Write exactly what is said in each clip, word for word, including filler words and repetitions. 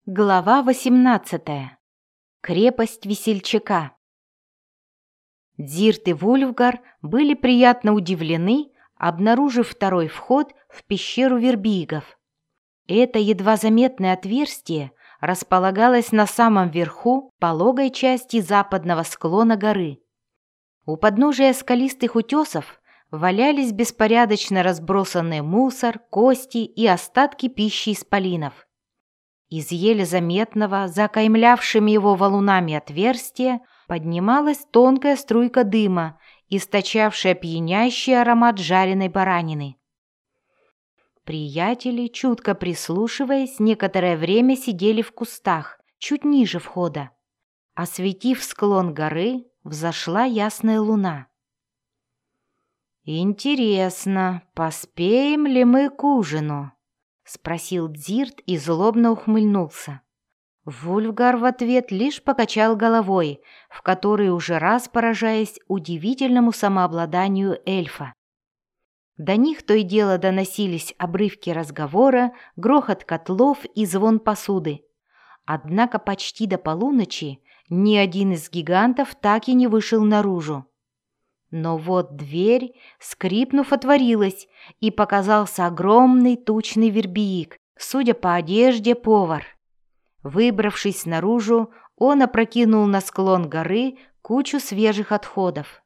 Глава восемнадцатая. Крепость весельчака. Дзирт и Вульфгар были приятно удивлены, обнаружив второй вход в пещеру вербигов. Это едва заметное отверстие располагалось на самом верху пологой части западного склона горы. У подножия скалистых утесов валялись беспорядочно разбросанный мусор, кости и остатки пищи исполинов. Из еле заметного, закаймлявшими его валунами отверстия, поднималась тонкая струйка дыма, источавшая пьянящий аромат жареной баранины. Приятели, чутко прислушиваясь, некоторое время сидели в кустах, чуть ниже входа. Осветив склон горы, взошла ясная луна. «Интересно, поспеем ли мы к ужину?» — спросил Дзирт и злобно ухмыльнулся. Вульфгар в ответ лишь покачал головой, в которой уже раз поражаясь удивительному самообладанию эльфа. До них то и дело доносились обрывки разговора, грохот котлов и звон посуды. Однако почти до полуночи ни один из гигантов так и не вышел наружу. Но вот дверь, скрипнув, отворилась, и показался огромный тучный вербиик, судя по одежде, повар. Выбравшись наружу, он опрокинул на склон горы кучу свежих отходов.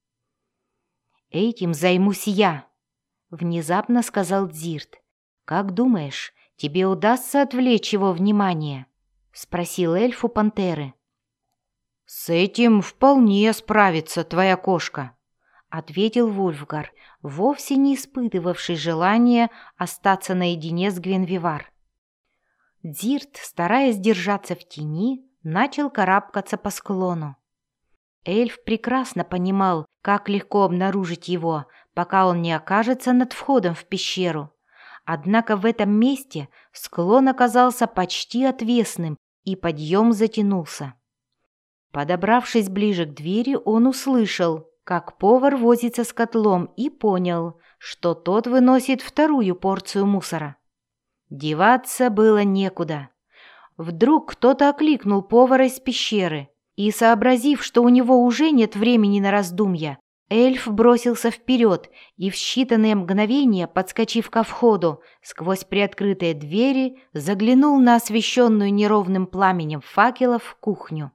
«Этим займусь я», — внезапно сказал Дзирт. «Как думаешь, тебе удастся отвлечь его внимание?» — спросил эльф у пантеры. «С этим вполне справится твоя кошка», — ответил Вульфгар, вовсе не испытывавший желания остаться наедине с Гвенвивар. Дзирт, стараясь держаться в тени, начал карабкаться по склону. Эльф прекрасно понимал, как легко обнаружить его, пока он не окажется над входом в пещеру. Однако в этом месте склон оказался почти отвесным, и подъем затянулся. Подобравшись ближе к двери, он услышал, как повар возится с котлом, и понял, что тот выносит вторую порцию мусора. Деваться было некуда. Вдруг кто-то окликнул повара из пещеры, и, сообразив, что у него уже нет времени на раздумья, эльф бросился вперед и в считанные мгновения, подскочив ко входу, сквозь приоткрытые двери, заглянул на освещенную неровным пламенем факелов кухню.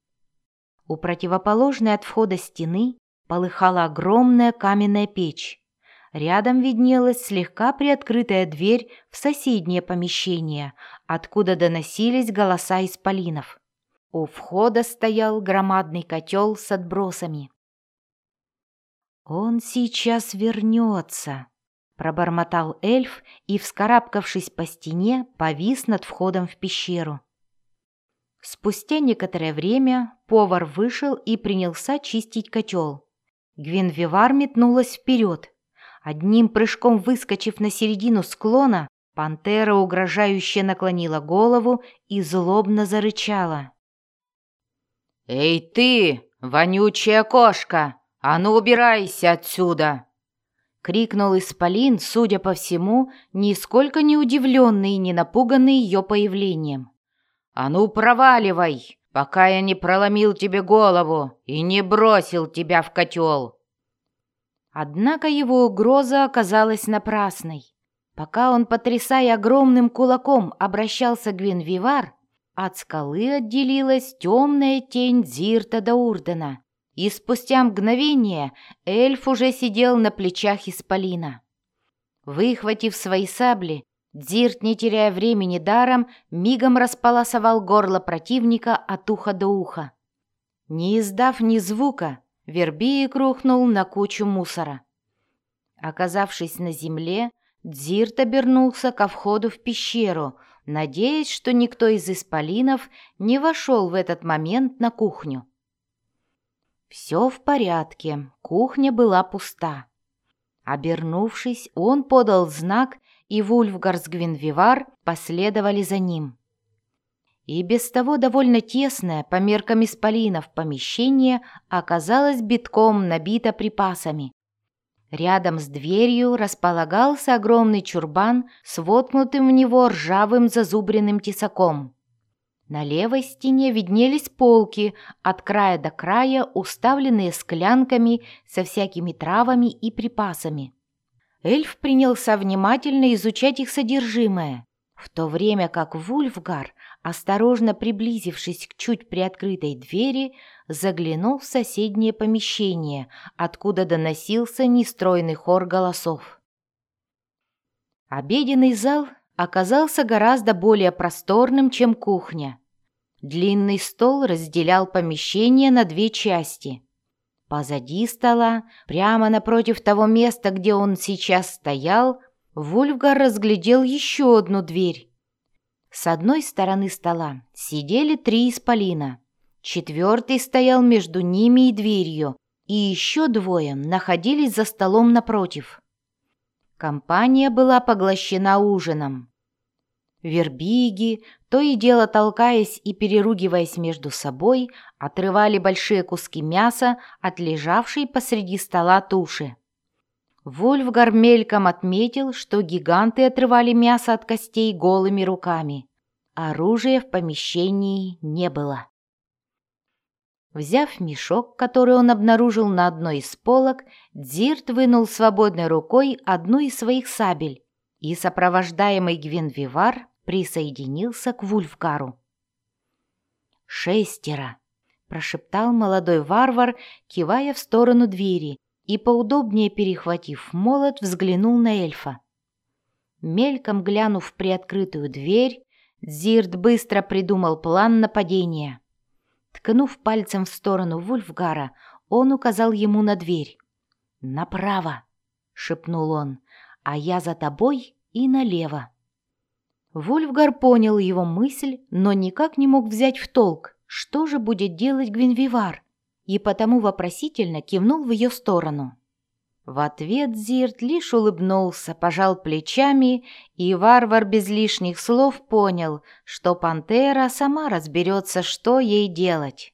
У противоположной от входа стены полыхала огромная каменная печь. Рядом виднелась слегка приоткрытая дверь в соседнее помещение, откуда доносились голоса исполинов. У входа стоял громадный котел с отбросами. «Он сейчас вернется», — пробормотал эльф и, вскарабкавшись по стене, повис над входом в пещеру. Спустя некоторое время повар вышел и принялся чистить котел. Гвенвивар метнулась вперед. Одним прыжком выскочив на середину склона, пантера угрожающе наклонила голову и злобно зарычала. «Эй ты, вонючая кошка, а ну убирайся отсюда!» — крикнул исполин, судя по всему, нисколько не удивленный и не напуганный ее появлением. «А ну проваливай, пока я не проломил тебе голову и не бросил тебя в котел!» Однако его угроза оказалась напрасной. Пока он, потрясая огромным кулаком, обращался к Гвенвивар, от скалы отделилась темная тень Дзирта Даурдена, и спустя мгновение эльф уже сидел на плечах исполина. Выхватив свои сабли, Дзирт, не теряя времени даром, мигом располосовал горло противника от уха до уха. Не издав ни звука, вербиик рухнул на кучу мусора. Оказавшись на земле, Дзирт обернулся ко входу в пещеру, надеясь, что никто из исполинов не вошел в этот момент на кухню. Все в порядке, кухня была пуста. Обернувшись, он подал знак, и Вульфгар с Гвенвивар последовали за ним. И без того довольно тесное по меркам исполинов помещение оказалось битком набито припасами. Рядом с дверью располагался огромный чурбан с воткнутым в него ржавым зазубренным тесаком. На левой стене виднелись полки, от края до края уставленные склянками со всякими травами и припасами. Эльф принялся внимательно изучать их содержимое, в то время как Вульфгар, осторожно приблизившись к чуть приоткрытой двери, заглянул в соседнее помещение, откуда доносился нестройный хор голосов. Обеденный зал оказался гораздо более просторным, чем кухня. Длинный стол разделял помещение на две части. Позади стола, прямо напротив того места, где он сейчас стоял, Вульфгар разглядел еще одну дверь. С одной стороны стола сидели три исполина, четвертый стоял между ними и дверью, и еще двое находились за столом напротив. Компания была поглощена ужином. Вербиги, то и дело толкаясь и переругиваясь между собой, отрывали большие куски мяса от лежавшей посреди стола туши. Вульфгар мельком отметил, что гиганты отрывали мясо от костей голыми руками. Оружия в помещении не было. Взяв мешок, который он обнаружил на одной из полок, Дзирт вынул свободной рукой одну из своих сабель и, сопровождаемый Гвинвивар, присоединился к Вульфгару. «Шестеро!» — прошептал молодой варвар, кивая в сторону двери, и, поудобнее перехватив молот, взглянул на эльфа. Мельком глянув в приоткрытую дверь, Дзирт быстро придумал план нападения. Ткнув пальцем в сторону Вульфгара, он указал ему на дверь. «Направо!» — шепнул он, — «а я за тобой и налево». Вульфгар понял его мысль, но никак не мог взять в толк, что же будет делать Гвинвивар, и потому вопросительно кивнул в ее сторону. В ответ Дзирт лишь улыбнулся, пожал плечами, и варвар без лишних слов понял, что пантера сама разберется, что ей делать.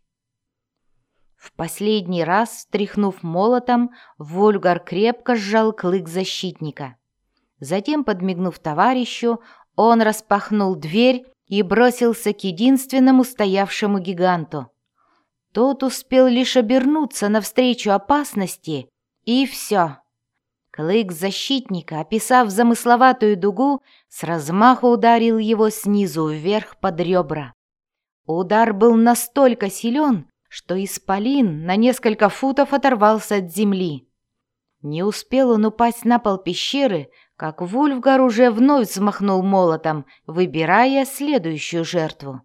В последний раз, стряхнув молотом, Вульфгар крепко сжал клык защитника. Затем, подмигнув товарищу, он распахнул дверь и бросился к единственному стоявшему гиганту. Тот успел лишь обернуться навстречу опасности, и все. Клык защитника, описав замысловатую дугу, с размаху ударил его снизу вверх под ребра. Удар был настолько силен, что исполин на несколько футов оторвался от земли. Не успел он упасть на пол пещеры, как Вульфгар уже вновь взмахнул молотом, выбирая следующую жертву.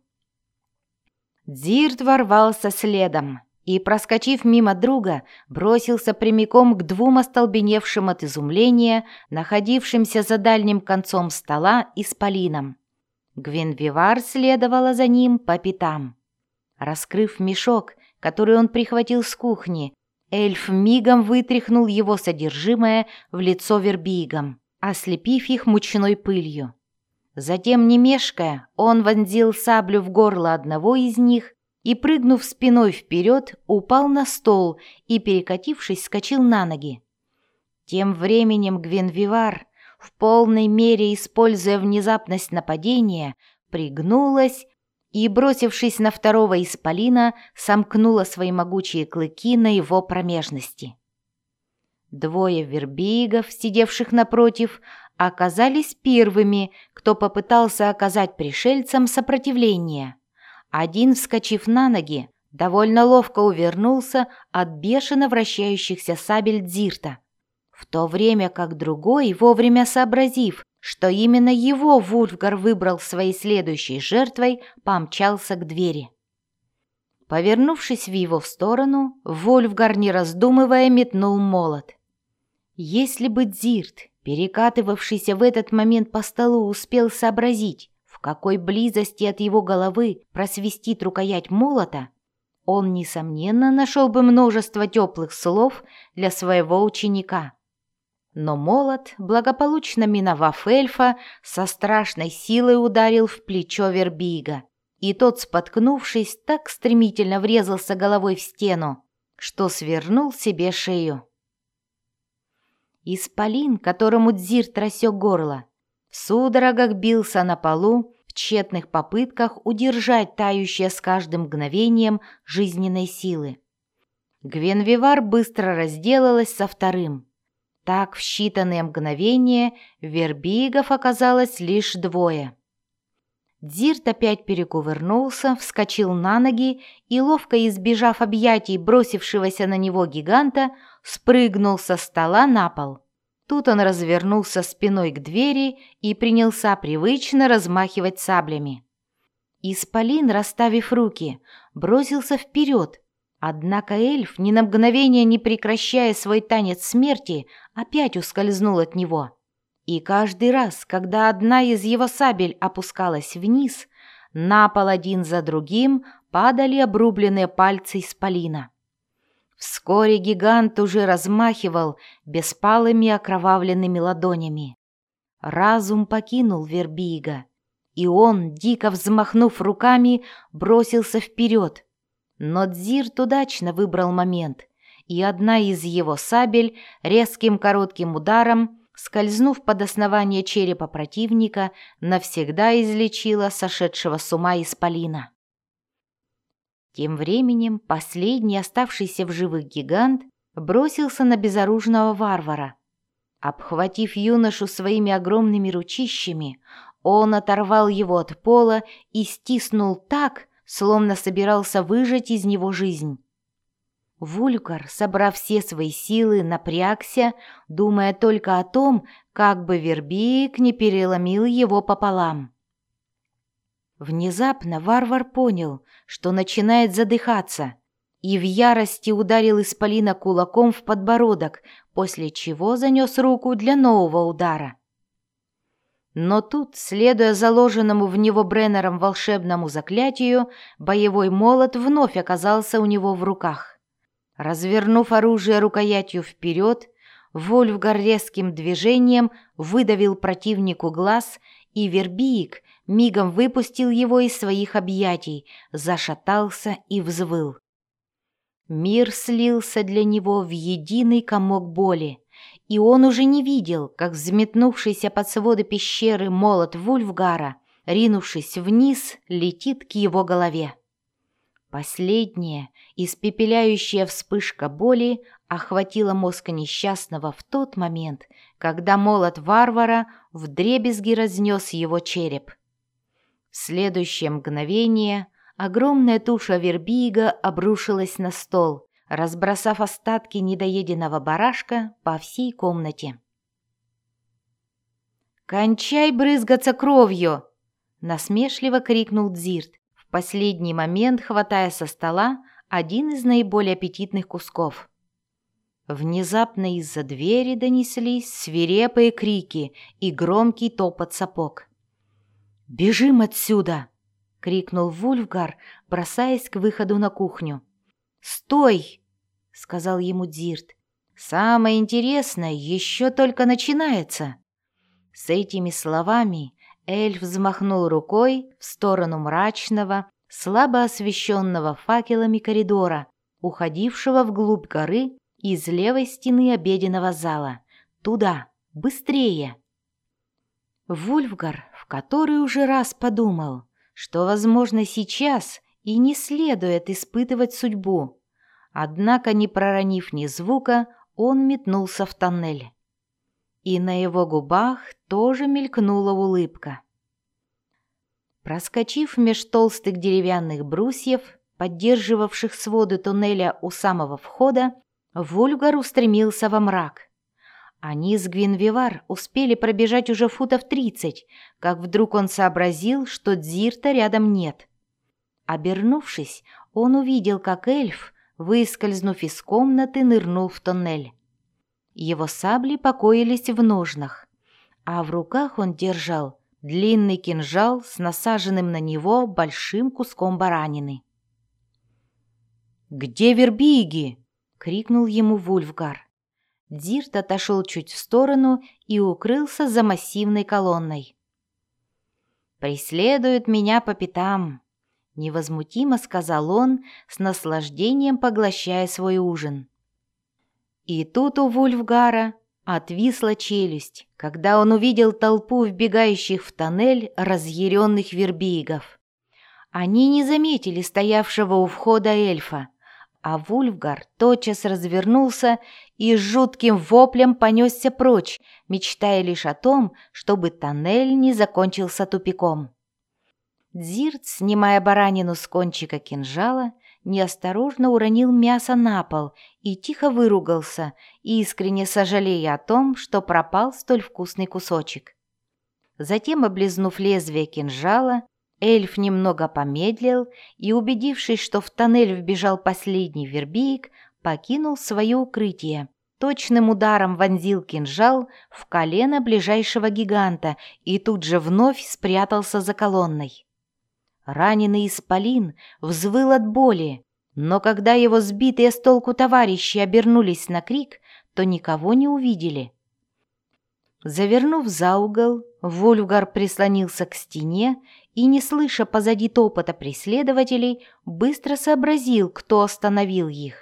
Дзирт ворвался следом и, проскочив мимо друга, бросился прямиком к двум остолбеневшим от изумления, находившимся за дальним концом стола исполинам. Гвинвивар следовала за ним по пятам. Раскрыв мешок, который он прихватил с кухни, эльф мигом вытряхнул его содержимое в лицо вербигам, ослепив их мучной пылью. Затем, не мешкая, он вонзил саблю в горло одного из них и, прыгнув спиной вперед, упал на стол и, перекатившись, вскочил на ноги. Тем временем Гвинвивар, в полной мере используя внезапность нападения, пригнулась и, бросившись на второго исполина, сомкнула свои могучие клыки на его промежности. Двое вербигов, сидевших напротив, оказались первыми, кто попытался оказать пришельцам сопротивление. Один, вскочив на ноги, довольно ловко увернулся от бешено вращающихся сабель Дзирта, в то время как другой, вовремя сообразив, что именно его Вульфгар выбрал своей следующей жертвой, помчался к двери. Повернувшись в его сторону, Вульфгар, не раздумывая, метнул молот. Если бы Дзирт, перекатывавшийся в этот момент по столу, успел сообразить, в какой близости от его головы просвистит рукоять молота, он, несомненно, нашел бы множество теплых слов для своего ученика. Но молот, благополучно миновав эльфа, со страшной силой ударил в плечо вербига, и тот, споткнувшись, так стремительно врезался головой в стену, что свернул себе шею. Исполин, которому Дзирт рассек горло, в судорогах бился на полу, в тщетных попытках удержать тающее с каждым мгновением жизненной силы. Гвенвивар быстро разделалась со вторым. Так в считанные мгновения вербигов оказалось лишь двое. Дзирт опять перекувырнулся, вскочил на ноги и, ловко избежав объятий бросившегося на него гиганта, спрыгнул со стола на пол. Тут он развернулся спиной к двери и принялся привычно размахивать саблями. Исполин, расставив руки, бросился вперед, однако эльф, ни на мгновение не прекращая свой танец смерти, опять ускользнул от него. И каждый раз, когда одна из его сабель опускалась вниз, на пол один за другим падали обрубленные пальцы исполина. Вскоре гигант уже размахивал беспалыми окровавленными ладонями. Разум покинул Вербига, и он, дико взмахнув руками, бросился вперед. Но Дзирт удачно выбрал момент, и одна из его сабель резким коротким ударом, скользнув под основание черепа противника, навсегда излечила сошедшего с ума исполина. Тем временем последний оставшийся в живых гигант бросился на безоружного варвара. Обхватив юношу своими огромными ручищами, он оторвал его от пола и стиснул так, словно собирался выжать из него жизнь. Вульфгар, собрав все свои силы, напрягся, думая только о том, как бы Вербиг не переломил его пополам. Внезапно варвар понял, что начинает задыхаться, и в ярости ударил исполина кулаком в подбородок, после чего занес руку для нового удара. Но тут, следуя заложенному в него Бреннером волшебному заклятию, боевой молот вновь оказался у него в руках. Развернув оружие рукоятью вперед, Вульфгар резким движением выдавил противнику глаз, и Вербиг мигом выпустил его из своих объятий, зашатался и взвыл. Мир слился для него в единый комок боли, и он уже не видел, как взметнувшийся под своды пещеры молот Вульфгара, ринувшись вниз, летит к его голове. Последняя, испепеляющая вспышка боли охватила мозг несчастного в тот момент, когда молот варвара вдребезги разнес его череп. В следующее мгновение огромная туша Вербига обрушилась на стол, разбросав остатки недоеденного барашка по всей комнате. «Кончай брызгаться кровью!» — насмешливо крикнул Дзирт, в последний момент хватая со стола один из наиболее аппетитных кусков. Внезапно из-за двери донеслись свирепые крики и громкий топот сапог. «Бежим отсюда!» — крикнул Вульфгар, бросаясь к выходу на кухню. «Стой!» — сказал ему Дзирт. «Самое интересное еще только начинается!» С этими словами эльф взмахнул рукой в сторону мрачного, слабо освещенного факелами коридора, уходившего вглубь горы из левой стены обеденного зала. «Туда! Быстрее!» Вульфгар в который уже раз подумал, что, возможно, сейчас и не следует испытывать судьбу. Однако, не проронив ни звука, он метнулся в тоннель. И на его губах тоже мелькнула улыбка. Проскочив меж толстых деревянных брусьев, поддерживавших своды туннеля у самого входа, Вульфгар устремился во мрак. Они с Гвинвивар успели пробежать уже футов тридцать, как вдруг он сообразил, что Дзирта рядом нет. Обернувшись, он увидел, как эльф, выскользнув из комнаты, нырнул в тоннель. Его сабли покоились в ножнах, а в руках он держал длинный кинжал с насаженным на него большим куском баранины. «Где Вербиги?» — крикнул ему Вульфгар. Дзирт отошел чуть в сторону и укрылся за массивной колонной. «Преследуют меня по пятам», — невозмутимо сказал он, с наслаждением поглощая свой ужин. И тут у Вульфгара Отвисла челюсть, когда он увидел толпу вбегающих в тоннель разъяренных вербигов. Они не заметили стоявшего у входа эльфа, а Вульфгар тотчас развернулся и с жутким воплем понесся прочь, мечтая лишь о том, чтобы тоннель не закончился тупиком. Дзирт, снимая баранину с кончика кинжала, неосторожно уронил мясо на пол и тихо выругался, искренне сожалея о том, что пропал столь вкусный кусочек. Затем, облизнув лезвие кинжала, эльф немного помедлил и, убедившись, что в тоннель вбежал последний вербиик, покинул свое укрытие. Точным ударом вонзил кинжал в колено ближайшего гиганта и тут же вновь спрятался за колонной. Раненый исполин взвыл от боли, но когда его сбитые с толку товарищи обернулись на крик, то никого не увидели. Завернув за угол, Вульфгар прислонился к стене и, не слыша позади топота преследователей, быстро сообразил, кто остановил их.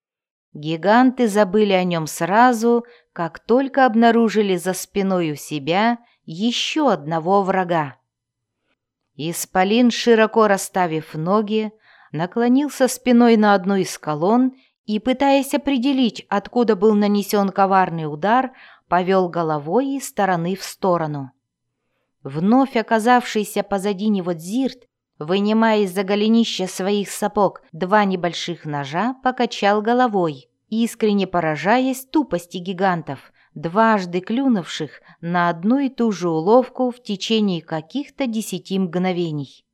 Гиганты забыли о нем сразу, как только обнаружили за спиной у себя еще одного врага. Исполин, широко расставив ноги, наклонился спиной на одну из колонн и, пытаясь определить, откуда был нанесен коварный удар, повел головой из стороны в сторону. Вновь оказавшийся позади него Дзирт, вынимая из-за голенища своих сапог два небольших ножа, покачал головой, искренне поражаясь тупости гигантов, дважды клюнувших на одну и ту же уловку в течение каких-то десяти мгновений.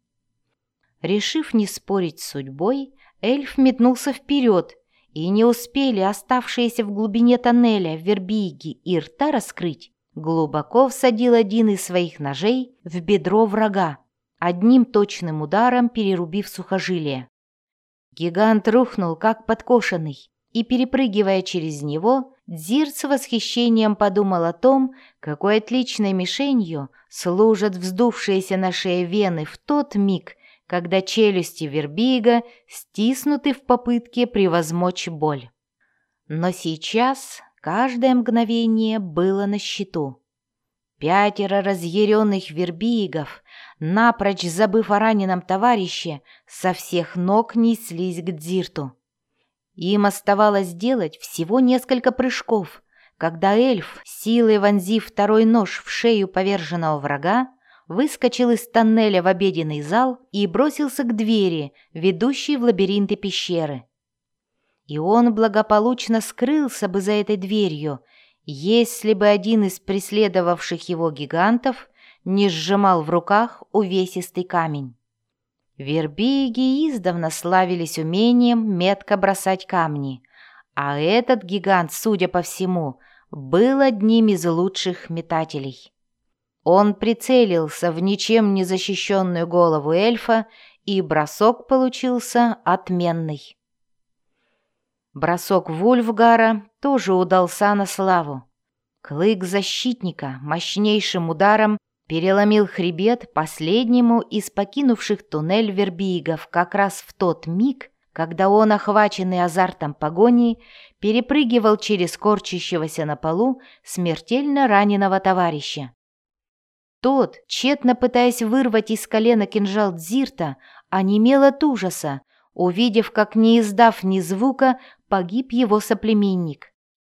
Решив не спорить с судьбой, эльф метнулся вперед, и не успели оставшиеся в глубине тоннеля вербиги и рта раскрыть, глубоко всадил один из своих ножей в бедро врага, одним точным ударом перерубив сухожилие. Гигант рухнул, как подкошенный, и, перепрыгивая через него, Дзирт с восхищением подумал о том, какой отличной мишенью служат вздувшиеся на шее вены в тот миг, когда челюсти вербига стиснуты в попытке превозмочь боль. Но сейчас каждое мгновение было на счету. Пятеро разъяренных вербигов, напрочь забыв о раненом товарище, со всех ног неслись к Дзирту. Им оставалось сделать всего несколько прыжков, когда эльф, силой вонзив второй нож в шею поверженного врага, выскочил из тоннеля в обеденный зал и бросился к двери, ведущей в лабиринты пещеры. И он благополучно скрылся бы за этой дверью, если бы один из преследовавших его гигантов не сжимал в руках увесистый камень. Вербиги издавна славились умением метко бросать камни, а этот гигант, судя по всему, был одним из лучших метателей. Он прицелился в ничем не защищенную голову эльфа, и бросок получился отменный. Бросок Вульфгара тоже удался на славу. Клык защитника мощнейшим ударом переломил хребет последнему из покинувших туннель вербигов как раз в тот миг, когда он, охваченный азартом погони, перепрыгивал через корчащегося на полу смертельно раненого товарища. Тот, тщетно пытаясь вырвать из колена кинжал Дзирта, онемел от ужаса, увидев, как, не издав ни звука, погиб его соплеменник.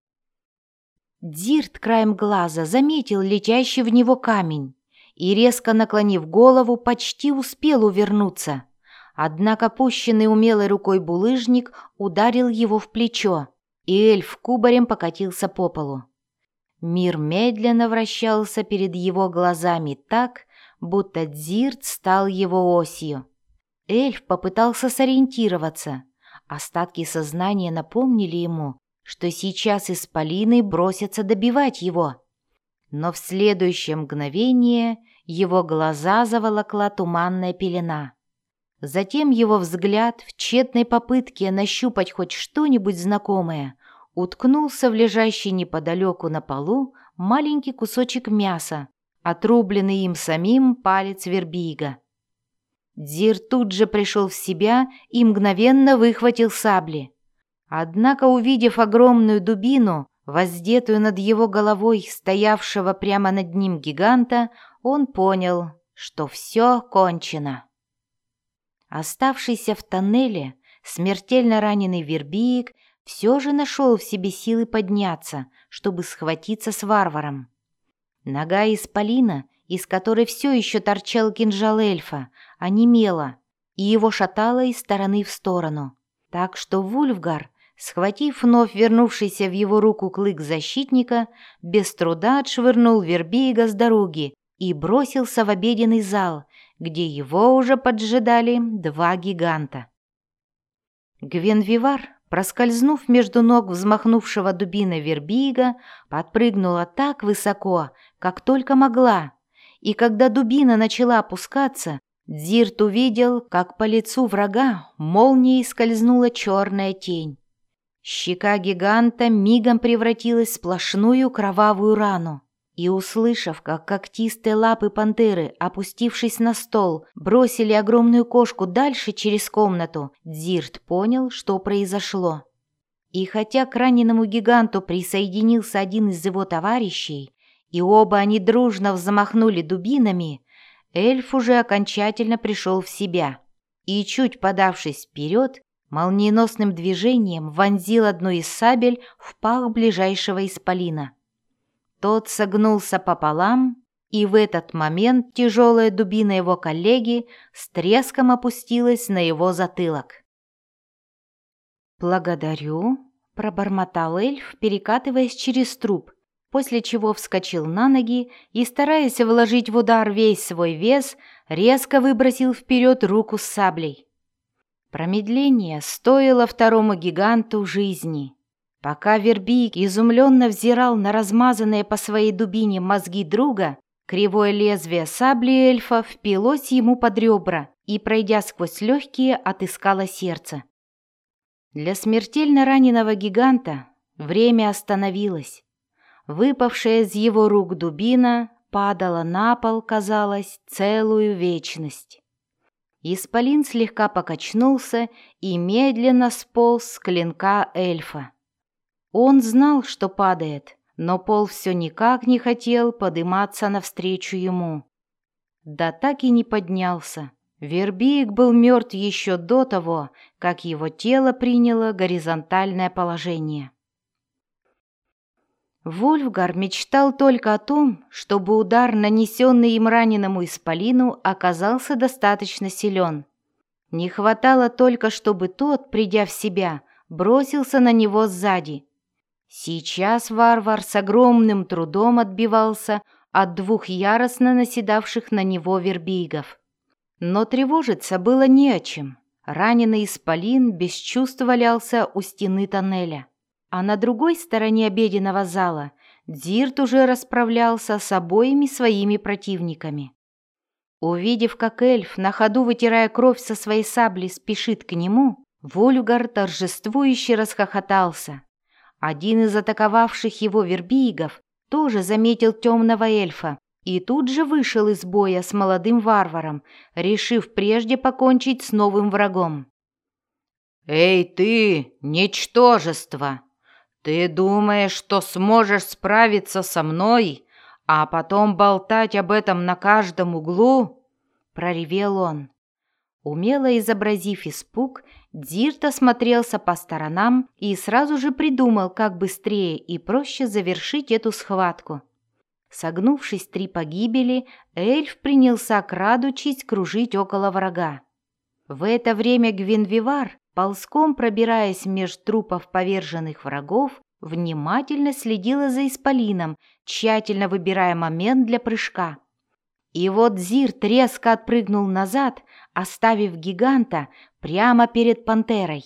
Дзирт краем глаза заметил летящий в него камень и, резко наклонив голову, почти успел увернуться. Однако пущенный умелой рукой булыжник ударил его в плечо, и эльф кубарем покатился по полу. Мир медленно вращался перед его глазами так, будто Дзирт стал его осью. Эльф попытался сориентироваться. Остатки сознания напомнили ему, что сейчас исполины бросятся добивать его. Но в следующее мгновение его глаза заволокла туманная пелена. Затем его взгляд в тщетной попытке нащупать хоть что-нибудь знакомое уткнулся в лежащий неподалеку на полу маленький кусочек мяса, отрубленный им самим палец вербига. Дзирт тут же пришел в себя и мгновенно выхватил сабли. Однако, увидев огромную дубину, воздетую над его головой стоявшего прямо над ним гиганта, он понял, что все кончено. Оставшийся в тоннеле смертельно раненый Вербиик все же нашел в себе силы подняться, чтобы схватиться с варваром. Нога исполина, из которой все еще торчал кинжал эльфа, онемела, и его шатало из стороны в сторону, так что Вульфгар, схватив вновь вернувшийся в его руку клык защитника, без труда отшвырнул Вербиига с дороги и бросился в обеденный зал, где его уже поджидали два гиганта. Гвенвивар, проскользнув между ног взмахнувшего дубиной Вербиига, подпрыгнула так высоко, как только могла, и когда дубина начала опускаться, Дзирт увидел, как по лицу врага молнией скользнула черная тень. Щека гиганта мигом превратилась в сплошную кровавую рану, и, услышав, как когтистые лапы пантеры, опустившись на стол, бросили огромную кошку дальше через комнату, Дзирт понял, что произошло. И хотя к раненому гиганту присоединился один из его товарищей, и оба они дружно взмахнули дубинами, эльф уже окончательно пришел в себя и, чуть подавшись вперед, молниеносным движением вонзил одну из сабель в пах ближайшего исполина. Тот согнулся пополам, и в этот момент тяжелая дубина его коллеги с треском опустилась на его затылок. «Благодарю», — пробормотал эльф, перекатываясь через труп, после чего вскочил на ноги и, стараясь вложить в удар весь свой вес, резко выбросил вперед руку с саблей. Промедление стоило второму гиганту жизни. Пока Вербиик изумленно взирал на размазанные по своей дубине мозги друга, кривое лезвие сабли эльфа впилось ему под ребра и, пройдя сквозь легкие, отыскало сердце. Для смертельно раненого гиганта время остановилось. Выпавшая из его рук дубина падала на пол, казалось, целую вечность. Исполин слегка покачнулся и медленно сполз с клинка эльфа. Он знал, что падает, но пол все никак не хотел подниматься навстречу ему. Да так и не поднялся. Вербиик был мертв еще до того, как его тело приняло горизонтальное положение. Вульфгар мечтал только о том, чтобы удар, нанесенный им раненому исполину, оказался достаточно силен. Не хватало только, чтобы тот, придя в себя, бросился на него сзади. Сейчас варвар с огромным трудом отбивался от двух яростно наседавших на него вербигов. Но тревожиться было не о чем. Раненый исполин без чувств валялся у стены тоннеля. А на другой стороне обеденного зала Дзирт уже расправлялся с обоими своими противниками. Увидев, как эльф, на ходу вытирая кровь со своей сабли, спешит к нему, Вульфгар торжествующе расхохотался. Один из атаковавших его вербигов тоже заметил темного эльфа и тут же вышел из боя с молодым варваром, решив прежде покончить с новым врагом. «Эй ты, ничтожество! Ты думаешь, что сможешь справиться со мной, а потом болтать об этом на каждом углу?» — проревел он. Умело изобразив испуг, Дзирт осмотрелся по сторонам и сразу же придумал, как быстрее и проще завершить эту схватку. Согнувшись три погибели, эльф принялся крадучись кружить около врага. В это время Гвенвивар, ползком пробираясь меж трупов поверженных врагов, внимательно следила за исполином, тщательно выбирая момент для прыжка. И вот Дзирт резко отпрыгнул назад, оставив гиганта прямо перед пантерой.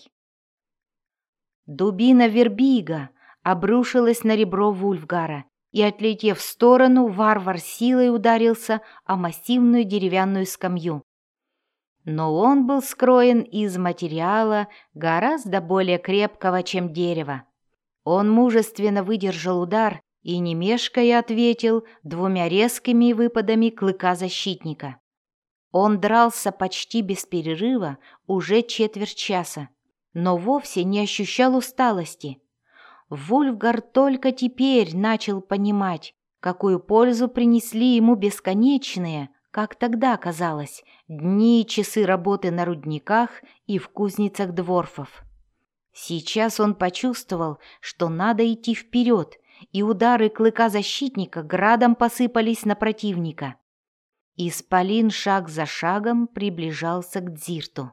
Дубина вербига обрушилась на ребро Вульфгара, и, отлетев в сторону, варвар силой ударился о массивную деревянную скамью. Но он был скроен из материала гораздо более крепкого, чем дерево. Он мужественно выдержал удар и, не мешкая, ответил двумя резкими выпадами клыка защитника. Он дрался почти без перерыва уже четверть часа, но вовсе не ощущал усталости. Вульфгар только теперь начал понимать, какую пользу принесли ему бесконечные, как тогда казалось, дни и часы работы на рудниках и в кузницах дворфов. Сейчас он почувствовал, что надо идти вперед, и удары клыка защитника градом посыпались на противника. Исполин шаг за шагом приближался к Дзирту.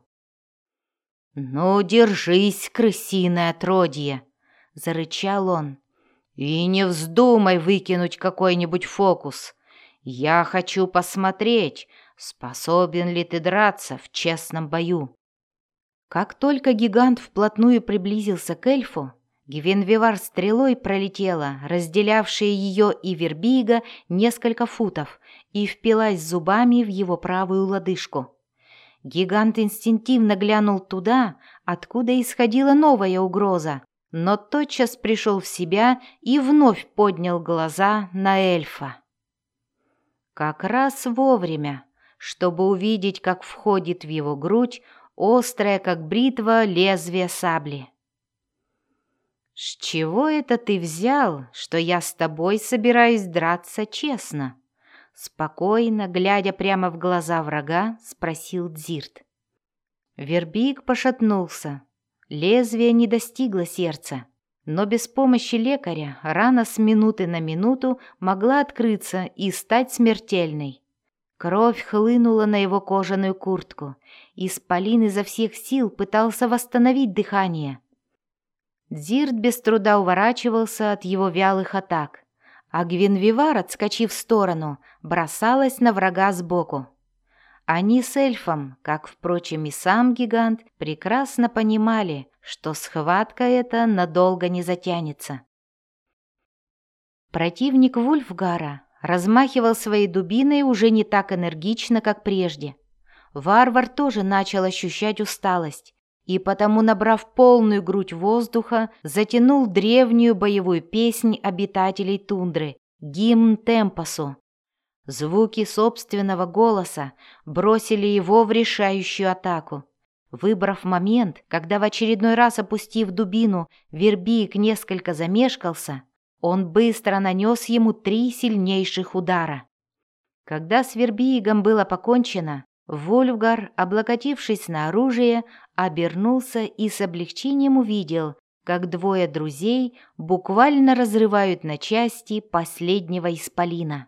«Ну, держись, крысиное отродье!» — зарычал он. «И не вздумай выкинуть какой-нибудь фокус. Я хочу посмотреть, способен ли ты драться в честном бою». Как только гигант вплотную приблизился к эльфу, Гвенвивар стрелой пролетела, разделявшая ее и Вербига несколько футов, и впилась зубами в его правую лодыжку. Гигант инстинктивно глянул туда, откуда исходила новая угроза, но тотчас пришел в себя и вновь поднял глаза на эльфа. Как раз вовремя, чтобы увидеть, как входит в его грудь острое, как бритва, лезвие сабли. «С чего это ты взял, что я с тобой собираюсь драться честно?» Спокойно, глядя прямо в глаза врага, спросил Дзирт. Вербиг пошатнулся. Лезвие не достигло сердца, но без помощи лекаря рана с минуты на минуту могла открыться и стать смертельной. Кровь хлынула на его кожаную куртку. Исполин изо всех сил пытался восстановить дыхание. Дзирт без труда уворачивался от его вялых атак, а Гвенвивар, отскочив в сторону, бросалась на врага сбоку. Они с эльфом, как, впрочем, и сам гигант, прекрасно понимали, что схватка эта надолго не затянется. Противник Вульфгара размахивал своей дубиной уже не так энергично, как прежде. Варвар тоже начал ощущать усталость, и потому, набрав полную грудь воздуха, затянул древнюю боевую песнь обитателей тундры — гимн Темпосу. Звуки собственного голоса бросили его в решающую атаку. Выбрав момент, когда в очередной раз, опустив дубину, Вербиг несколько замешкался, он быстро нанес ему три сильнейших удара. Когда с Вербигом было покончено, Вульфгар, облокотившись на оружие, обернулся и с облегчением увидел, как двое друзей буквально разрывают на части последнего исполина.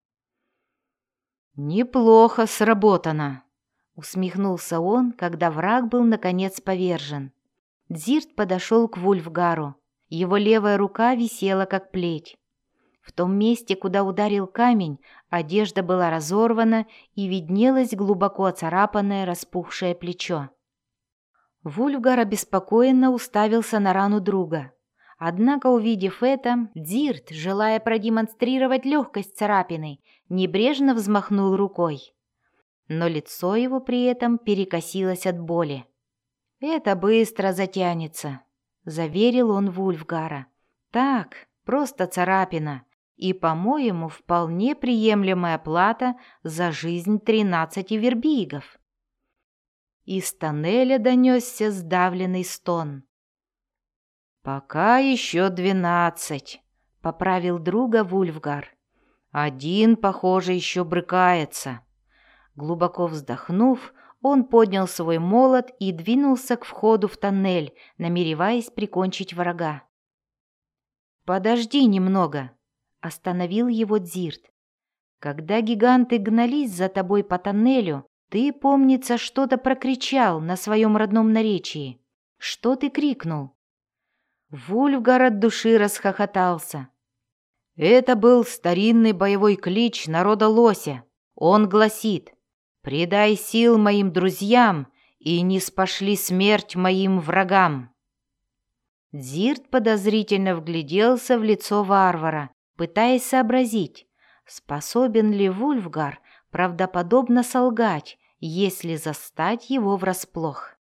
«Неплохо сработано», — усмехнулся он, когда враг был наконец повержен. Дзирт подошел к Вульфгару. Его левая рука висела как плеть. В том месте, куда ударил камень, одежда была разорвана и виднелось глубоко оцарапанное распухшее плечо. Вульфгар обеспокоенно уставился на рану друга. Однако, увидев это, Дзирт, желая продемонстрировать легкость царапины, небрежно взмахнул рукой. Но лицо его при этом перекосилось от боли. «Это быстро затянется», — заверил он Вульфгара. «Так, просто царапина, и, по-моему, вполне приемлемая плата за жизнь тринадцати вербигов». Из тоннеля донесся сдавленный стон. «Пока еще двенадцать», — поправил друга Вульфгар. «Один, похоже, еще брыкается». Глубоко вздохнув, он поднял свой молот и двинулся к входу в тоннель, намереваясь прикончить врага. «Подожди немного», — остановил его Дзирт. «Когда гиганты гнались за тобой по тоннелю, ты, помнится, что-то прокричал на своем родном наречии. Что ты крикнул?» Вульфгар от души расхохотался. «Это был старинный боевой клич народа Лося. Он гласит: «Предай сил моим друзьям, и не спошли смерть моим врагам». Дзирт подозрительно вгляделся в лицо варвара, пытаясь сообразить, способен ли Вульфгар правдоподобно солгать, если застать его врасплох.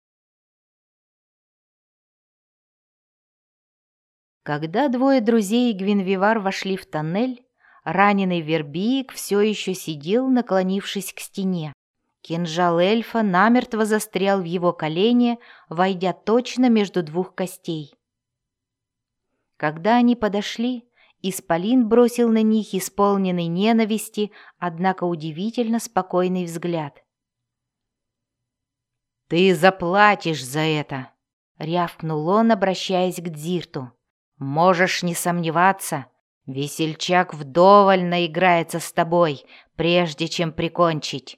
Когда двое друзей Гвенвивар вошли в тоннель, раненый Вербиг все еще сидел, наклонившись к стене. Кинжал эльфа намертво застрял в его колене, войдя точно между двух костей. Когда они подошли, исполин бросил на них исполненный ненависти, однако удивительно спокойный взгляд. «Ты заплатишь за это!» — рявкнул он, обращаясь к Дзирту. «Можешь не сомневаться, весельчак вдоволь наиграется с тобой, прежде чем прикончить».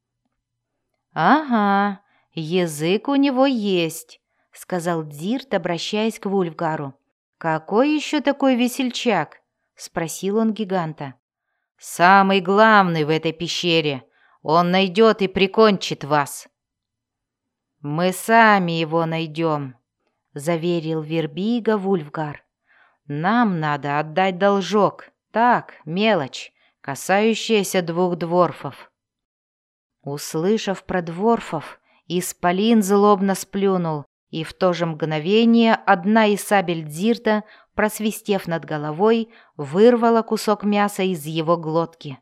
«Ага, язык у него есть», — сказал Дзирт, обращаясь к Вульфгару. «Какой еще такой весельчак?» — спросил он гиганта. «Самый главный в этой пещере. Он найдет и прикончит вас». «Мы сами его найдем», — заверил Вербига Вульфгар. «Нам надо отдать должок. Так, мелочь, касающаяся двух дворфов». Услышав про дворфов, исполин злобно сплюнул, и в то же мгновение одна из сабель Дзирта, просвистев над головой, вырвала кусок мяса из его глотки.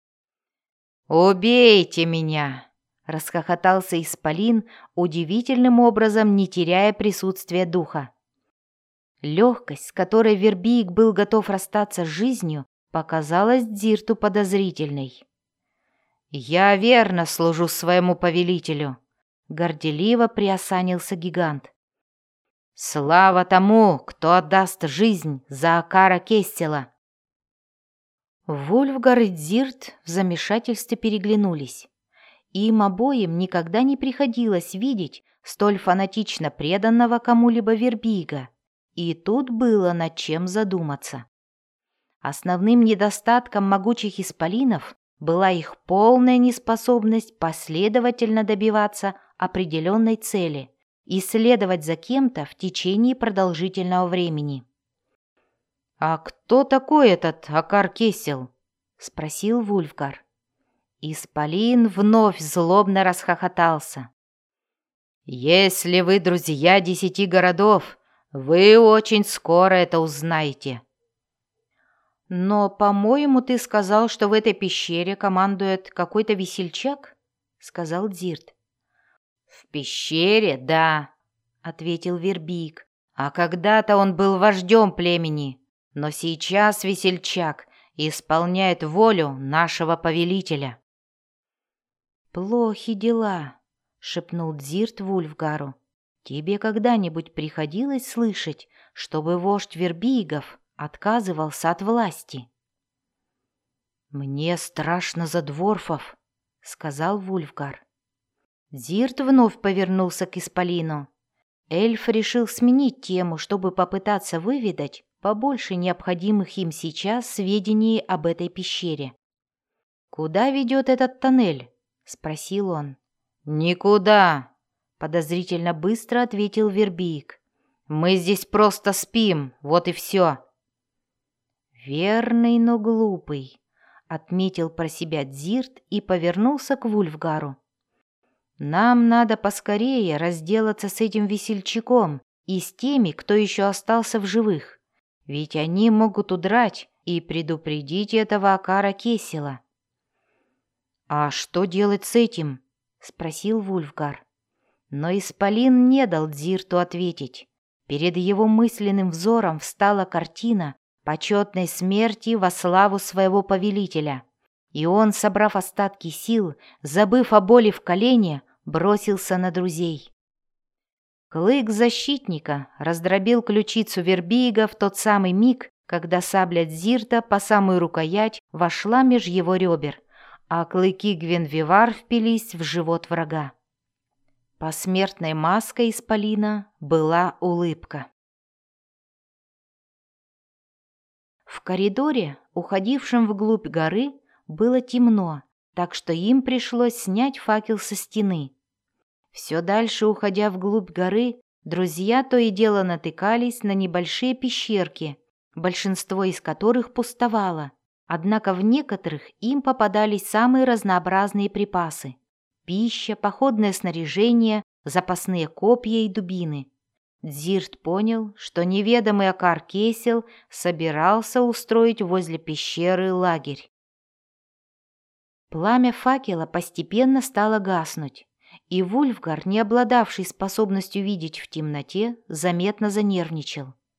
«Убейте меня!» — расхохотался исполин, удивительным образом не теряя присутствия духа. Легкость, с которой Вербиик был готов расстаться с жизнью, показалась Дзирту подозрительной. «Я верно служу своему повелителю», — горделиво приосанился гигант. «Слава тому, кто отдаст жизнь за Акара Кестела!» Вульфгар и Дзирт в замешательстве переглянулись. Им обоим никогда не приходилось видеть столь фанатично преданного кому-либо Вербига, и тут было над чем задуматься. Основным недостатком могучих исполинов была их полная неспособность последовательно добиваться определенной цели и следовать за кем-то в течение продолжительного времени. «А кто такой этот Акар Кесел?» — спросил Вульфгар. Исполин вновь злобно расхохотался. «Если вы друзья десяти городов, вы очень скоро это узнаете». «Но, по-моему, ты сказал, что в этой пещере командует какой-то весельчак?» — сказал Дзирт. «В пещере, да», — ответил Вербиик. «А когда-то он был вождем племени, но сейчас весельчак исполняет волю нашего повелителя». «Плохи дела», — шепнул Дзирт Вульфгару. «Тебе когда-нибудь приходилось слышать, чтобы вождь Вербиигов отказывался от власти?» «Мне страшно за дворфов», — сказал Вульфгар. Дзирт вновь повернулся к исполину. Эльф решил сменить тему, чтобы попытаться выведать побольше необходимых им сейчас сведений об этой пещере. «Куда ведет этот тоннель?» — спросил он. «Никуда», — подозрительно быстро ответил Вербиик. «Мы здесь просто спим, вот и все». «Верный, но глупый», — отметил про себя Дзирт и повернулся к Вульфгару. «Нам надо поскорее разделаться с этим весельчаком и с теми, кто еще остался в живых, ведь они могут удрать и предупредить этого Акара Кесела». «А что делать с этим?» — спросил Вульфгар. Но исполин не дал Дзирту ответить. Перед его мысленным взором встала картина почетной смерти во славу своего повелителя, и он, собрав остатки сил, забыв о боли в колене, бросился на друзей. Клык защитника раздробил ключицу Вербиига в тот самый миг, когда сабля Дзирта по самую рукоять вошла меж его ребер, а клыки Гвенвивар впились в живот врага. Посмертной маской исполина была улыбка. В коридоре, уходившем вглубь горы, было темно, так что им пришлось снять факел со стены. Все дальше уходя вглубь горы, друзья то и дело натыкались на небольшие пещерки, большинство из которых пустовало, однако в некоторых им попадались самые разнообразные припасы: пища, походное снаряжение, запасные копья и дубины. Дзирт понял, что неведомый Акар Кесел собирался устроить возле пещеры лагерь. Пламя факела постепенно стало гаснуть, и Вульфгар, не обладавший способностью видеть в темноте, заметно занервничал.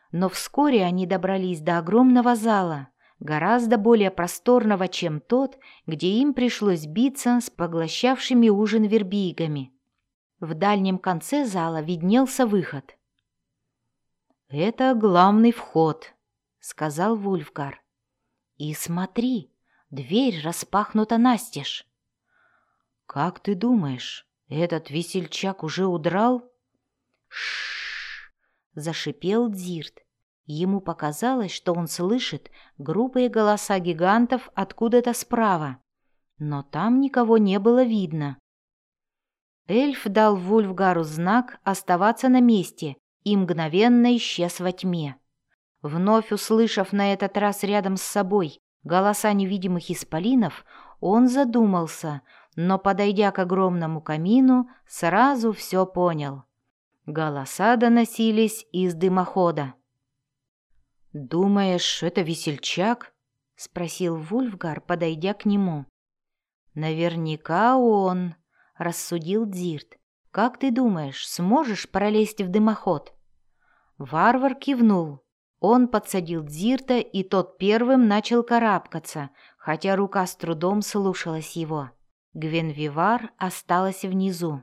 Но вскоре они добрались до огромного зала, гораздо более просторного, чем тот, где им пришлось биться с поглощавшими ужин вербигами. В дальнем конце зала виднелся выход. «Это главный вход», — сказал Вульфгар. «И смотри, дверь распахнута настежь». «Как ты думаешь, этот весельчак уже удрал?» «Ш-ш-ш!» — зашипел Дзирт. Ему показалось, что он слышит грубые голоса гигантов откуда-то справа, но там никого не было видно. Эльф дал Вульфгару знак оставаться на месте и мгновенно исчез во тьме. Вновь услышав на этот раз рядом с собой голоса невидимых исполинов, он задумался, но, подойдя к огромному камину, сразу все понял. Голоса доносились из дымохода. «Думаешь, это весельчак?» — спросил Вульфгар, подойдя к нему. «Наверняка он», — рассудил Дзирт. «Как ты думаешь, сможешь пролезть в дымоход?» Варвар кивнул. Он подсадил Дзирта, и тот первым начал карабкаться, хотя рука с трудом слушалась его. Гвенвивар осталась внизу.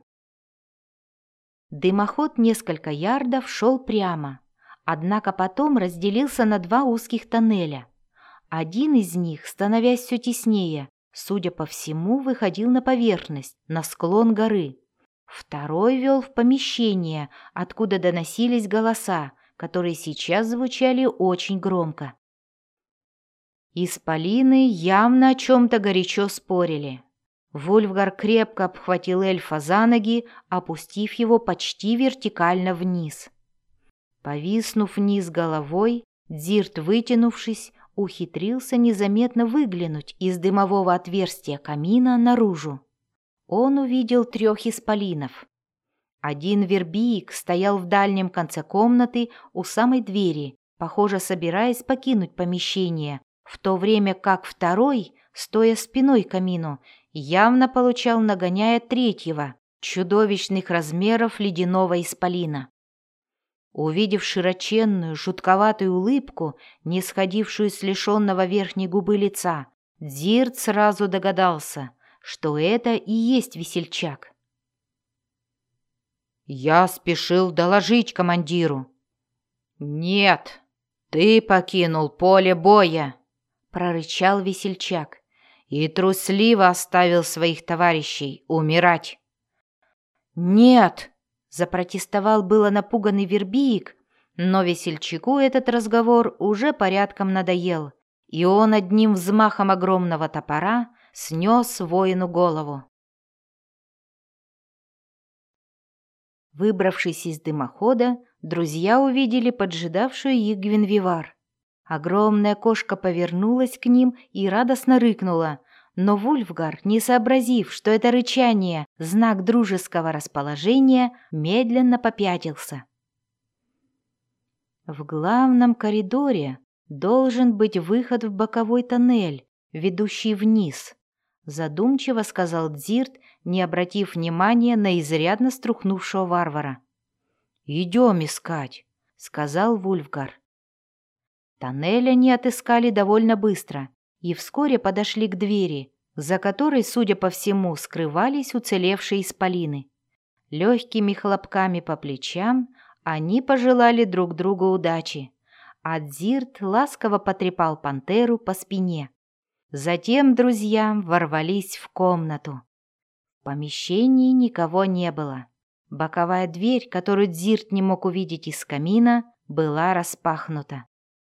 Дымоход несколько ярдов шел прямо, однако потом разделился на два узких тоннеля. Один из них, становясь все теснее, судя по всему, выходил на поверхность, на склон горы. Второй вел в помещение, откуда доносились голоса, которые сейчас звучали очень громко. Исполины явно о чем-то горячо спорили. Вульфгар крепко обхватил эльфа за ноги, опустив его почти вертикально вниз. Повиснув вниз головой, Дзирт, вытянувшись, ухитрился незаметно выглянуть из дымового отверстия камина наружу. Он увидел трех исполинов. Один вербиик стоял в дальнем конце комнаты у самой двери, похоже, собираясь покинуть помещение, в то время как второй, стоя спиной к камину, явно получал нагоняя третьего, чудовищных размеров ледяного исполина. Увидев широченную, жутковатую улыбку, не сходившую с лишенного верхней губы лица, Дзирт сразу догадался, что это и есть весельчак. «Я спешил доложить командиру». «Нет, ты покинул поле боя», — прорычал весельчак, «и трусливо оставил своих товарищей умирать». «Нет», — запротестовал было напуганный вербиик, но весельчаку этот разговор уже порядком надоел, и он одним взмахом огромного топора снес воину голову. Выбравшись из дымохода, друзья увидели поджидавшую их Гвенвивар. Огромная кошка повернулась к ним и радостно рыкнула, но Вульфгар, не сообразив, что это рычание – знак дружеского расположения, медленно попятился. В главном коридоре должен быть выход в боковой тоннель, ведущий вниз, задумчиво сказал Дзирт, не обратив внимания на изрядно струхнувшего варвара. «Идем искать», — сказал Вульфгар. Тоннель они отыскали довольно быстро и вскоре подошли к двери, за которой, судя по всему, скрывались уцелевшие исполины. Легкими хлопками по плечам они пожелали друг другу удачи, а Дзирт ласково потрепал пантеру по спине. Затем друзья ворвались в комнату. В помещении никого не было. Боковая дверь, которую Дзирт не мог увидеть из камина, была распахнута.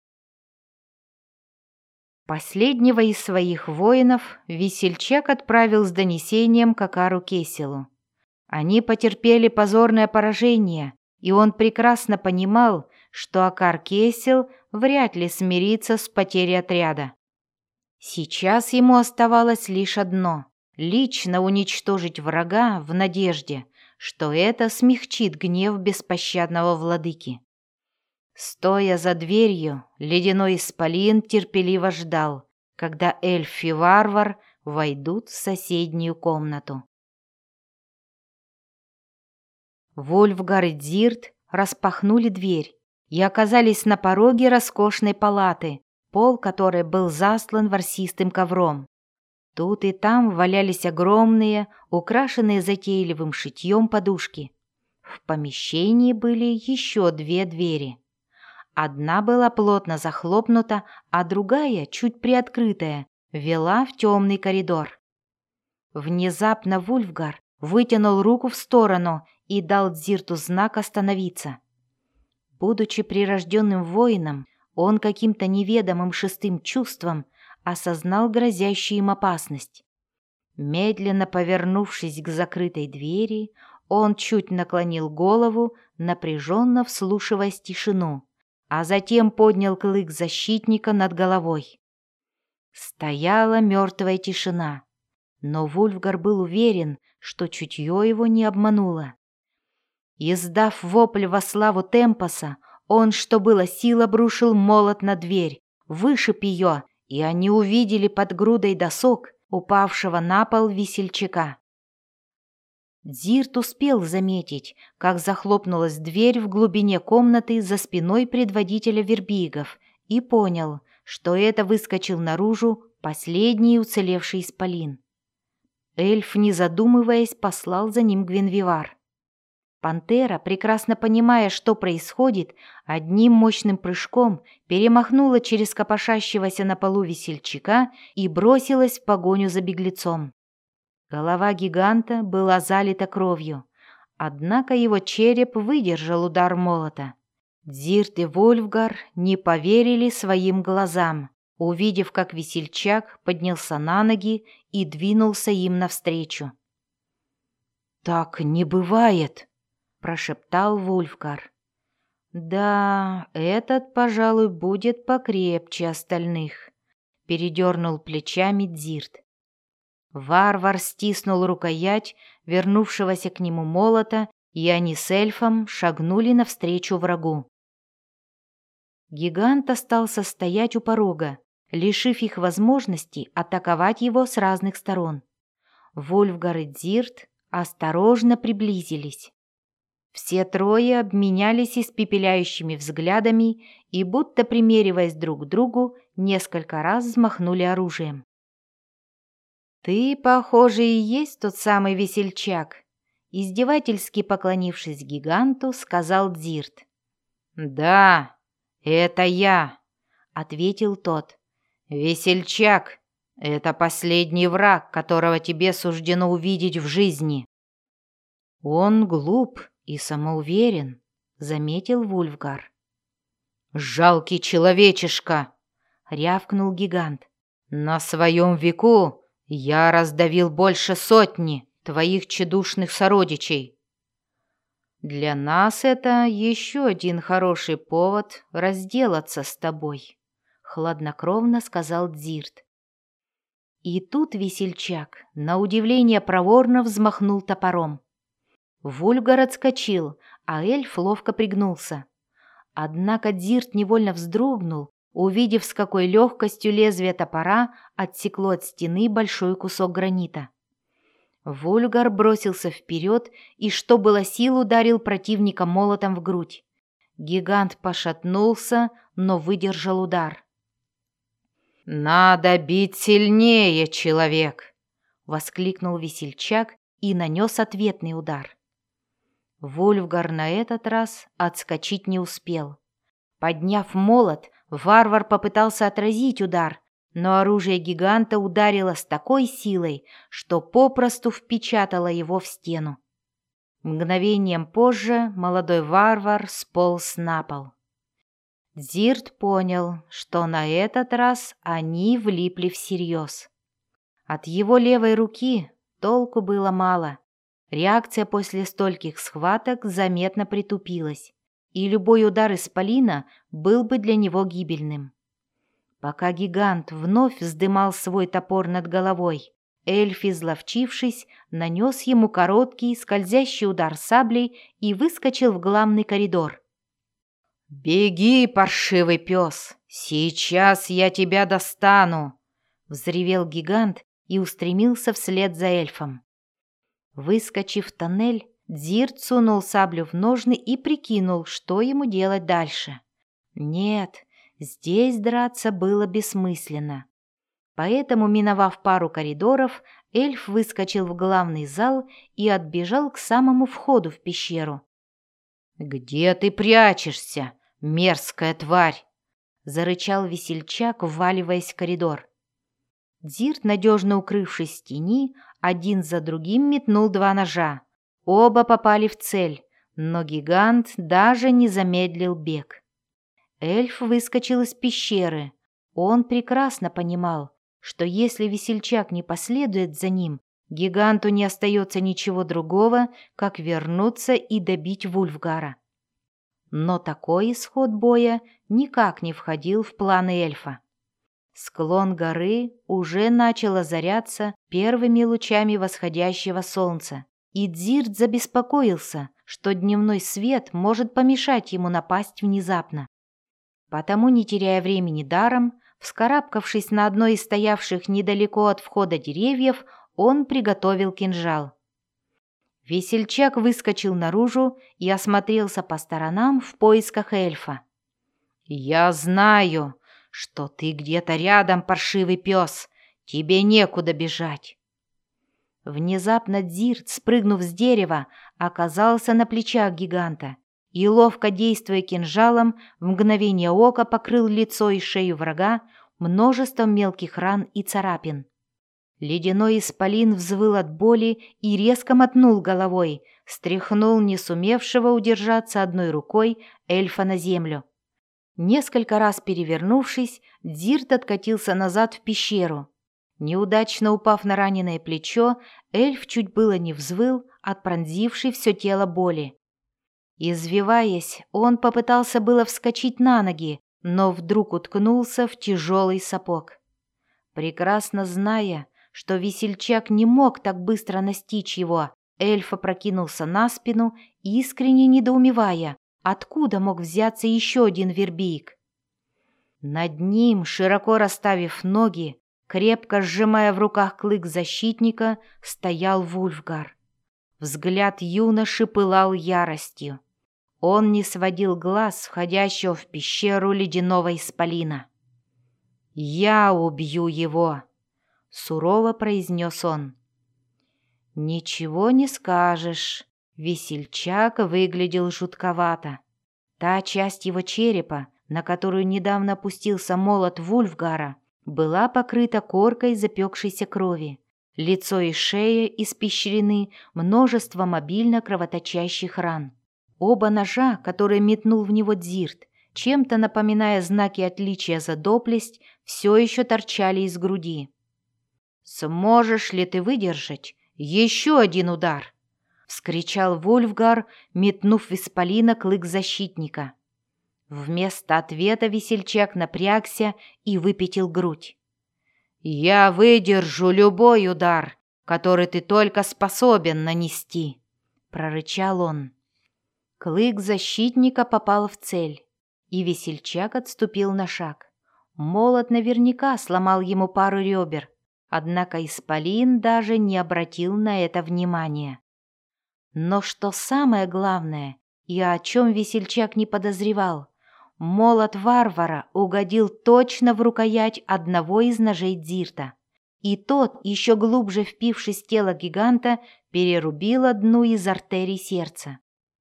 Последнего из своих воинов весельчак отправил с донесением к Акару Кеселу. Они потерпели позорное поражение, и он прекрасно понимал, что Акар Кесел вряд ли смирится с потерей отряда. Сейчас ему оставалось лишь одно — лично уничтожить врага в надежде, что это смягчит гнев беспощадного владыки. Стоя за дверью, ледяной исполин терпеливо ждал, когда эльф и варвар войдут в соседнюю комнату. Вульфгар и Дзирт распахнули дверь и оказались на пороге роскошной палаты, пол которой был застлан ворсистым ковром. Тут и там валялись огромные, украшенные затейливым шитьем подушки. В помещении были еще две двери. Одна была плотно захлопнута, а другая, чуть приоткрытая, вела в темный коридор. Внезапно Вульфгар вытянул руку в сторону и дал Дзирту знак остановиться. Будучи прирожденным воином, он каким-то неведомым шестым чувством осознал грозящую им опасность. Медленно повернувшись к закрытой двери, он чуть наклонил голову, напряженно вслушиваясь в тишину, а затем поднял клык защитника над головой. Стояла мертвая тишина, но Вульфгар был уверен, что чутье его не обмануло. Издав вопль во славу Темпоса, он, что было сил, обрушил молот на дверь, вышиб ее, и они увидели под грудой досок упавшего на пол весельчака. Дзирт успел заметить, как захлопнулась дверь в глубине комнаты за спиной предводителя вербигов, и понял, что это выскочил наружу последний уцелевший исполин. Эльф, не задумываясь, послал за ним Гвинвивар. Пантера, прекрасно понимая, что происходит, одним мощным прыжком перемахнула через копошащегося на полу весельчака и бросилась в погоню за беглецом. Голова гиганта была залита кровью, однако его череп выдержал удар молота. Дзирт и Вольфгар не поверили своим глазам, увидев, как весельчак поднялся на ноги и двинулся им навстречу. «Так не бывает!» — прошептал Вульфгар. «Да, этот, пожалуй, будет покрепче остальных», — передернул плечами Дзирт. Варвар стиснул рукоять вернувшегося к нему молота, и они с эльфом шагнули навстречу врагу. Гигант остался стоять у порога, лишив их возможности атаковать его с разных сторон. Вольфгар и Дзирт осторожно приблизились. Все трое обменялись испепеляющими взглядами и, будто примериваясь друг к другу, несколько раз взмахнули оружием. «Ты, похоже, и есть тот самый весельчак», — издевательски поклонившись гиганту, сказал Дзирт. «Да, это я», — ответил тот. «Весельчак — это последний враг, которого тебе суждено увидеть в жизни». «Он глуп и самоуверен», — заметил Вульфгар. «Жалкий человечишка», — рявкнул гигант. «На своем веку я раздавил больше сотни твоих тщедушных сородичей». «Для нас это еще один хороший повод разделаться с тобой», — хладнокровно сказал Дзирт. И тут весельчак, на удивление проворно, взмахнул топором. Вульфгар отскочил, а эльф ловко пригнулся. Однако Дзирт невольно вздрогнул, увидев, с какой легкостью лезвие топора отсекло от стены большой кусок гранита. Вульфгар бросился вперед и, что было сил, ударил противника молотом в грудь. Гигант пошатнулся, но выдержал удар. «Надо бить сильнее, человек!» — воскликнул весельчак и нанес ответный удар. Вульфгар на этот раз отскочить не успел. Подняв молот, варвар попытался отразить удар, но оружие гиганта ударило с такой силой, что попросту впечатало его в стену. Мгновением позже молодой варвар сполз на пол. Дзирт понял, что на этот раз они влипли всерьез. От его левой руки толку было мало. Реакция после стольких схваток заметно притупилась, и любой удар исполина был бы для него гибельным. Пока гигант вновь вздымал свой топор над головой, эльф, изловчившись, нанес ему короткий скользящий удар саблей и выскочил в главный коридор. «Беги, паршивый пес! Сейчас я тебя достану!» — взревел гигант и устремился вслед за эльфом. Выскочив в тоннель, Дзирт сунул саблю в ножны и прикинул, что ему делать дальше. Нет, здесь драться было бессмысленно. Поэтому, миновав пару коридоров, эльф выскочил в главный зал и отбежал к самому входу в пещеру. «Где ты прячешься, мерзкая тварь?» — зарычал весельчак, вваливаясь в коридор. Дзирт, надежно укрывшись в тени, один за другим метнул два ножа. Оба попали в цель, но гигант даже не замедлил бег. Эльф выскочил из пещеры. Он прекрасно понимал, что если весельчак не последует за ним, гиганту не остается ничего другого, как вернуться и добить Вульфгара. Но такой исход боя никак не входил в планы эльфа. Склон горы уже начал озаряться первыми лучами восходящего солнца, и Дзирт забеспокоился, что дневной свет может помешать ему напасть внезапно. Потому, не теряя времени даром, вскарабкавшись на одно из стоявших недалеко от входа деревьев, он приготовил кинжал. Весельчак выскочил наружу и осмотрелся по сторонам в поисках эльфа. «Я знаю, что ты где-то рядом, паршивый пес, тебе некуда бежать». Внезапно Дзирт, спрыгнув с дерева, оказался на плечах гиганта и, ловко действуя кинжалом, в мгновение ока покрыл лицо и шею врага множеством мелких ран и царапин. Ледяной исполин взвыл от боли и резко мотнул головой, стряхнул не сумевшего удержаться одной рукой эльфа на землю. Несколько раз перевернувшись, Дзирт откатился назад в пещеру. Неудачно упав на раненое плечо, эльф чуть было не взвыл от пронзившей все тело боли. Извиваясь, он попытался было вскочить на ноги, но вдруг уткнулся в тяжелый сапог. Прекрасно зная, что весельчак не мог так быстро настичь его, эльф опрокинулся на спину, искренне недоумевая, откуда мог взяться еще один вербик. Над ним, широко расставив ноги, крепко сжимая в руках клык защитника, стоял Вульфгар. Взгляд юноши пылал яростью. Он не сводил глаз входящего в пещеру ледяного исполина. «Я убью его!» — сурово произнес он. «Ничего не скажешь». Весельчак выглядел жутковато. Та часть его черепа, на которую недавно опустился молот Вульфгара, была покрыта коркой запекшейся крови. Лицо и шея испещрены множеством обильно кровоточащих ран. Оба ножа, которые метнул в него Дзирт, чем-то напоминая знаки отличия за доблесть, все еще торчали из груди. «Сможешь ли ты выдержать еще один удар?» — вскричал Вульфгар, метнув в исполина клык защитника. Вместо ответа весельчак напрягся и выпятил грудь. «Я выдержу любой удар, который ты только способен нанести», — прорычал он. Клык защитника попал в цель, и весельчак отступил на шаг. Молот наверняка сломал ему пару ребер, однако исполин даже не обратил на это внимания. Но что самое главное, и о чем весельчак не подозревал, молот варвара угодил точно в рукоять одного из ножей Дзирта, и тот, еще глубже впившись в тело гиганта, перерубил одну из артерий сердца.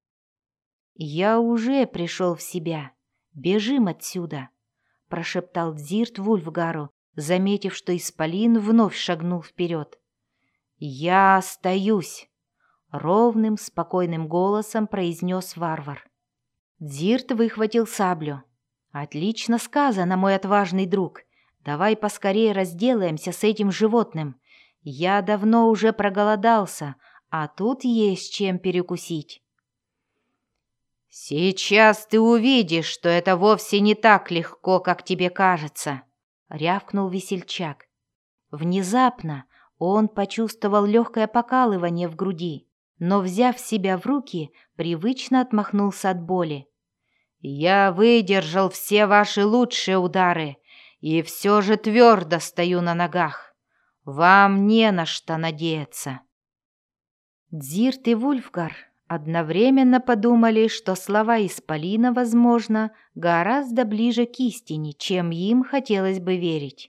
«Я уже пришел в себя. Бежим отсюда», — прошептал Дзирт Вульфгару, заметив, что исполин вновь шагнул вперед. «Я остаюсь», — ровным, спокойным голосом произнес варвар. Дзирт выхватил саблю. «Отлично сказано, мой отважный друг. Давай поскорее разделаемся с этим животным. Я давно уже проголодался, а тут есть чем перекусить». «Сейчас ты увидишь, что это вовсе не так легко, как тебе кажется», — рявкнул весельчак. Внезапно он почувствовал легкое покалывание в груди, но, взяв себя в руки, привычно отмахнулся от боли. «Я выдержал все ваши лучшие удары, и все же твердо стою на ногах. Вам не на что надеяться». Дзирт и Вульфгар Одновременно подумали, что слова исполина, возможно, гораздо ближе к истине, чем им хотелось бы верить.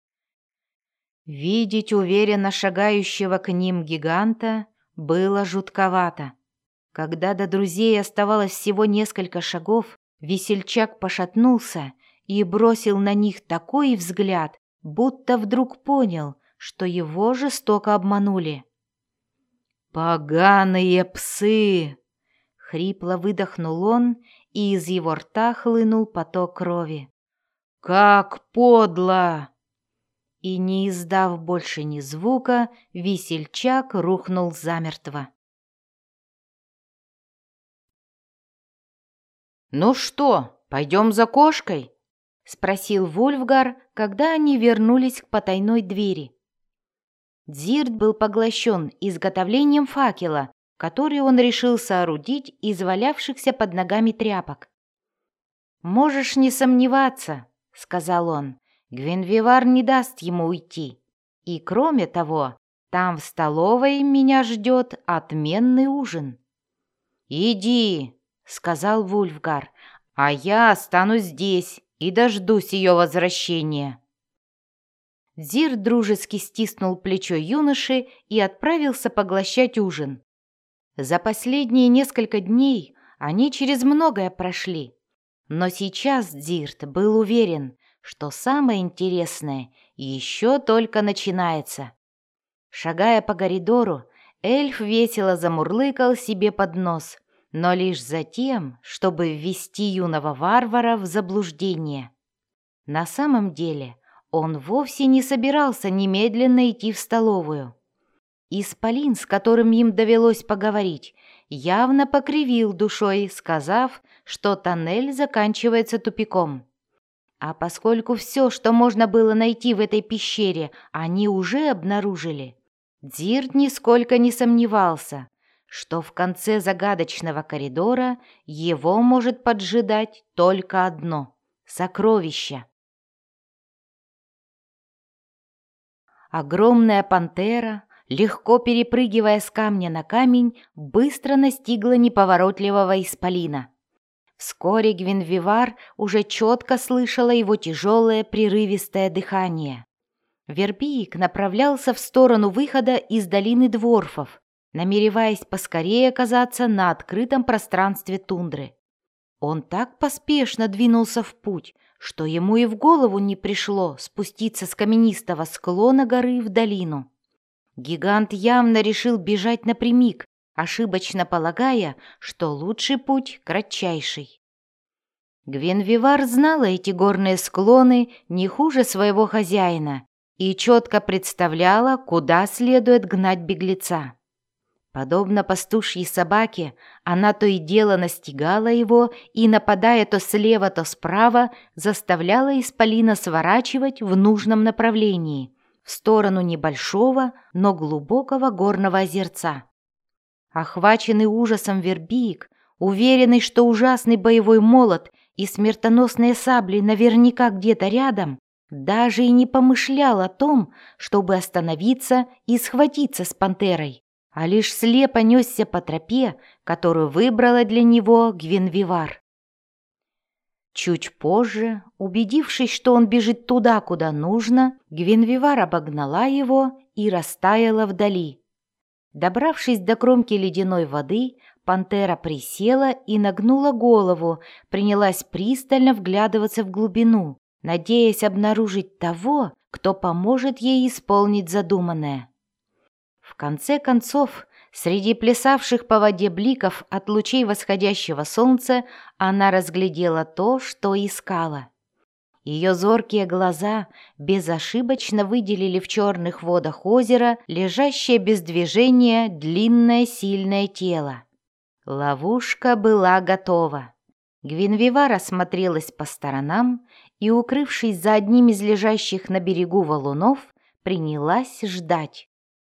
Видеть уверенно шагающего к ним гиганта было жутковато. Когда до друзей оставалось всего несколько шагов, весельчак пошатнулся и бросил на них такой взгляд, будто вдруг понял, что его жестоко обманули. «Поганые псы!» — хрипло выдохнул он, и из его рта хлынул поток крови. «Как подло!» И, не издав больше ни звука, весельчак рухнул замертво. «Ну что, пойдем за кошкой?» — спросил Вульфгар, когда они вернулись к потайной двери. Дзирт был поглощен изготовлением факела, который он решил соорудить из валявшихся под ногами тряпок. «Можешь не сомневаться», — сказал он, — «Гвинвивар не даст ему уйти. И кроме того, там в столовой меня ждет отменный ужин». «Иди», — сказал Вульфгар, — «а я останусь здесь и дождусь ее возвращения». Дзирт дружески стиснул плечо юноши и отправился поглощать ужин. За последние несколько дней они через многое прошли, но сейчас Дзирт был уверен, что самое интересное еще только начинается. Шагая по коридору, эльф весело замурлыкал себе под нос, но лишь за тем, чтобы ввести юного варвара в заблуждение. На самом деле он вовсе не собирался немедленно идти в столовую. Исполин, с которым им довелось поговорить, явно покривил душой, сказав, что тоннель заканчивается тупиком. А поскольку все, что можно было найти в этой пещере, они уже обнаружили, Дзирт нисколько не сомневался, что в конце загадочного коридора его может поджидать только одно — сокровище. Огромная пантера, легко перепрыгивая с камня на камень, быстро настигла неповоротливого исполина. Вскоре Гвинвивар уже четко слышала его тяжелое прерывистое дыхание. Вербиик направлялся в сторону выхода из долины дворфов, намереваясь поскорее оказаться на открытом пространстве тундры. Он так поспешно двинулся в путь, что ему и в голову не пришло спуститься с каменистого склона горы в долину. Гигант явно решил бежать напрямик, ошибочно полагая, что лучший путь кратчайший. Гвинвивар знала эти горные склоны не хуже своего хозяина и четко представляла, куда следует гнать беглеца. Подобно пастушьей собаке, она то и дело настигала его и, нападая то слева, то справа, заставляла исполина сворачивать в нужном направлении, в сторону небольшого, но глубокого горного озерца. Охваченный ужасом Вербиик, уверенный, что ужасный боевой молот и смертоносные сабли наверняка где-то рядом, даже и не помышлял о том, чтобы остановиться и схватиться с пантерой, а лишь слепо несся по тропе, которую выбрала для него Гвинвивар. Чуть позже, убедившись, что он бежит туда, куда нужно, Гвинвивар обогнала его и растаяла вдали. Добравшись до кромки ледяной воды, пантера присела и нагнула голову, принялась пристально вглядываться в глубину, надеясь обнаружить того, кто поможет ей исполнить задуманное. В конце концов, среди плясавших по воде бликов от лучей восходящего солнца она разглядела то, что искала. Ее зоркие глаза безошибочно выделили в черных водах озера лежащее без движения длинное сильное тело. Ловушка была готова. Гвинвивар осмотрелась по сторонам и, укрывшись за одним из лежащих на берегу валунов, принялась ждать.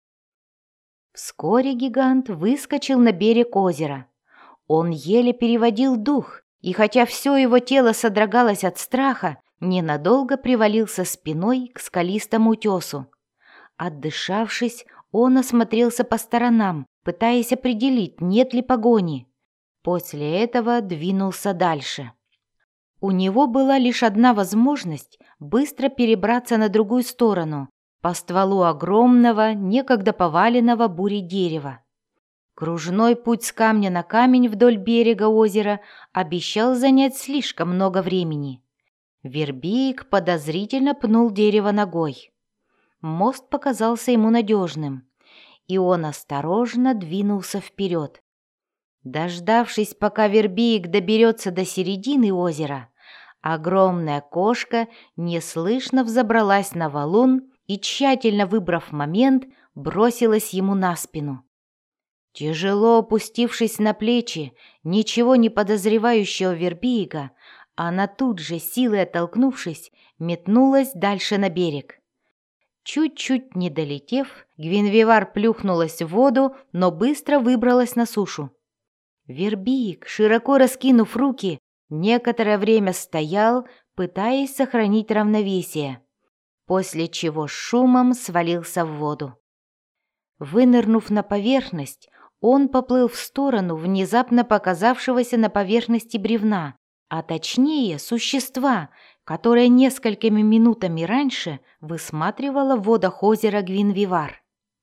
Вскоре гигант выскочил на берег озера. Он еле переводил дух, и хотя все его тело содрогалось от страха, ненадолго привалился спиной к скалистому утесу. Отдышавшись, он осмотрелся по сторонам, пытаясь определить, нет ли погони. После этого двинулся дальше. У него была лишь одна возможность быстро перебраться на другую сторону, по стволу огромного, некогда поваленного бурей дерева. Кружной путь с камня на камень вдоль берега озера обещал занять слишком много времени. Вербеек подозрительно пнул дерево ногой. Мост показался ему надежным, и он осторожно двинулся вперед. Дождавшись, пока Вербеек доберется до середины озера, огромная кошка неслышно взобралась на валун и, тщательно выбрав момент, бросилась ему на спину. Тяжело опустившись на плечи ничего не подозревающего Вербеека, она тут же, силой оттолкнувшись, метнулась дальше на берег. Чуть-чуть не долетев, Гвиневар плюхнулась в воду, но быстро выбралась на сушу. Вербеек, широко раскинув руки, некоторое время стоял, пытаясь сохранить равновесие, после чего с шумом свалился в воду. Вынырнув на поверхность, он поплыл в сторону внезапно показавшегося на поверхности бревна, а точнее существа, которое несколькими минутами раньше высматривало в водах озера Гвиневар.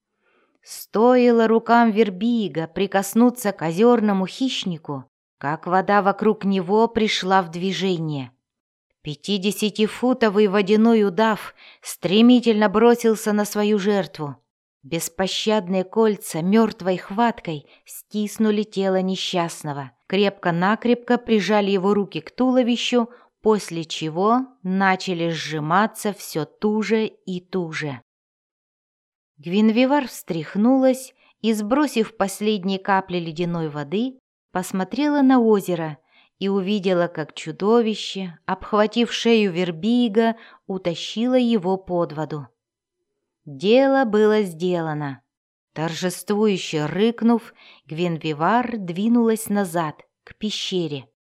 Стоило рукам Вербеека прикоснуться к озерному хищнику, как вода вокруг него пришла в движение. Пятидесятифутовый водяной удав стремительно бросился на свою жертву. Беспощадные кольца мертвой хваткой стиснули тело несчастного, крепко-накрепко прижали его руки к туловищу, после чего начали сжиматься все туже и туже. Гвиневар встряхнулась и, сбросив последние капли ледяной воды, посмотрела на озеро и увидела, как чудовище, обхватив шею Вербеека, утащило его под воду. Дело было сделано. Торжествующе рыкнув, Гвиневар двинулась назад, к пещере.